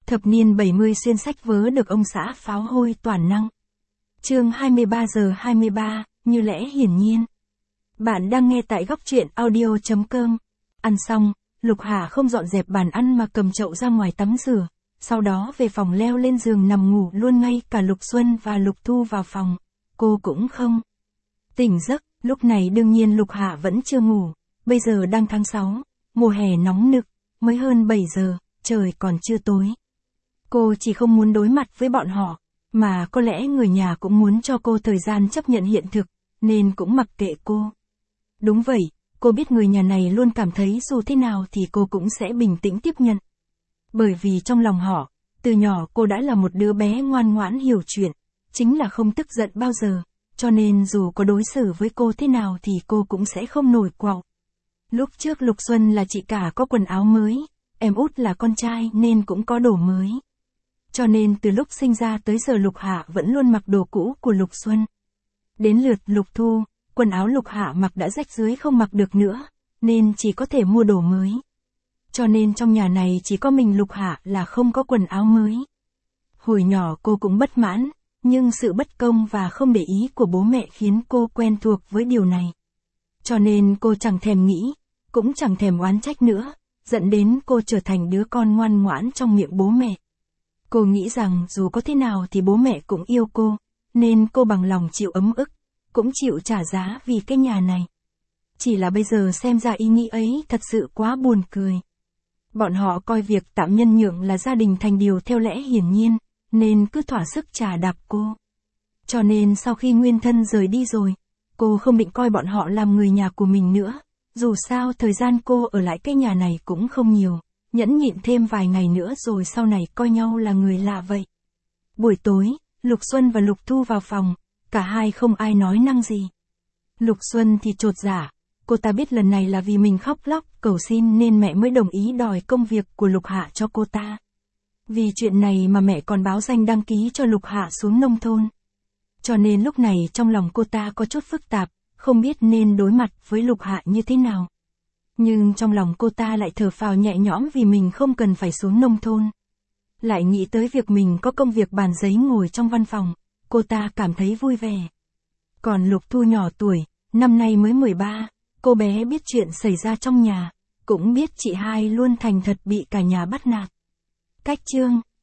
Thập niên 70 xuyên sách vớ được ông xã pháo hôi toàn năng. Chương 23:23, như lẽ hiển nhiên. Bạn đang nghe tại góc truyện audio.com. Ăn xong, Lục Hà không dọn dẹp bàn ăn mà cầm chậu ra ngoài tắm rửa, sau đó về phòng leo lên giường nằm ngủ luôn. Ngay cả Lục Xuân và Lục Thu vào phòng, cô cũng không tỉnh giấc. Lúc này đương nhiên Lục Hà vẫn chưa ngủ, bây giờ đang tháng 6, mùa hè nóng nực, mới hơn 7 giờ, trời còn chưa tối. Cô chỉ không muốn đối mặt với bọn họ, mà có lẽ người nhà cũng muốn cho cô thời gian chấp nhận hiện thực, nên cũng mặc kệ cô. Đúng vậy, cô biết người nhà này luôn cảm thấy dù thế nào thì cô cũng sẽ bình tĩnh tiếp nhận. Bởi vì trong lòng họ, từ nhỏ cô đã là một đứa bé ngoan ngoãn hiểu chuyện, chính là không tức giận bao giờ, cho nên dù có đối xử với cô thế nào thì cô cũng sẽ không nổi quạo. Lúc trước Lục Xuân là chị cả có quần áo mới, em út là con trai nên cũng có đồ mới. Cho nên từ lúc sinh ra tới giờ Lục Hạ vẫn luôn mặc đồ cũ của Lục Xuân. Đến lượt Lục Thu, quần áo Lục Hạ mặc đã rách rưới không mặc được nữa, nên chỉ có thể mua đồ mới. Cho nên trong nhà này chỉ có mình Lục Hạ là không có quần áo mới. Hồi nhỏ cô cũng bất mãn, nhưng sự bất công và không để ý của bố mẹ khiến cô quen thuộc với điều này. Cho nên cô chẳng thèm nghĩ, cũng chẳng thèm oán trách nữa, dẫn đến cô trở thành đứa con ngoan ngoãn trong miệng bố mẹ. Cô nghĩ rằng dù có thế nào thì bố mẹ cũng yêu cô, nên cô bằng lòng chịu ấm ức, cũng chịu trả giá vì cái nhà này. Chỉ là bây giờ xem ra ý nghĩ ấy thật sự quá buồn cười. Bọn họ coi việc tạm nhân nhượng là gia đình thành điều theo lẽ hiển nhiên, nên cứ thỏa sức chà đạp cô. Cho nên sau khi Nguyên Thân rời đi rồi, cô không định coi bọn họ làm người nhà của mình nữa. Dù sao thời gian cô ở lại cái nhà này cũng không nhiều, nhẫn nhịn thêm vài ngày nữa rồi sau này coi nhau là người lạ vậy. Buổi tối, Lục Xuân và Lục Thu vào phòng, cả hai không ai nói năng gì. Lục Xuân thì chột dạ, cô ta biết lần này là vì mình khóc lóc cầu xin nên mẹ mới đồng ý đòi công việc của Lục Hạ cho cô ta. Vì chuyện này mà mẹ còn báo danh đăng ký cho Lục Hạ xuống nông thôn. Cho nên lúc này trong lòng cô ta có chút phức tạp, không biết nên đối mặt với Lục Hạ như thế nào. Nhưng trong lòng cô ta lại thở phào nhẹ nhõm vì mình không cần phải xuống nông thôn. Lại nghĩ tới việc mình có công việc bàn giấy ngồi trong văn phòng, cô ta cảm thấy vui vẻ. Còn Lục Thu nhỏ tuổi, năm nay mới 13, cô bé biết chuyện xảy ra trong nhà, cũng biết chị hai luôn thành thật bị cả nhà bắt nạt. Cách chương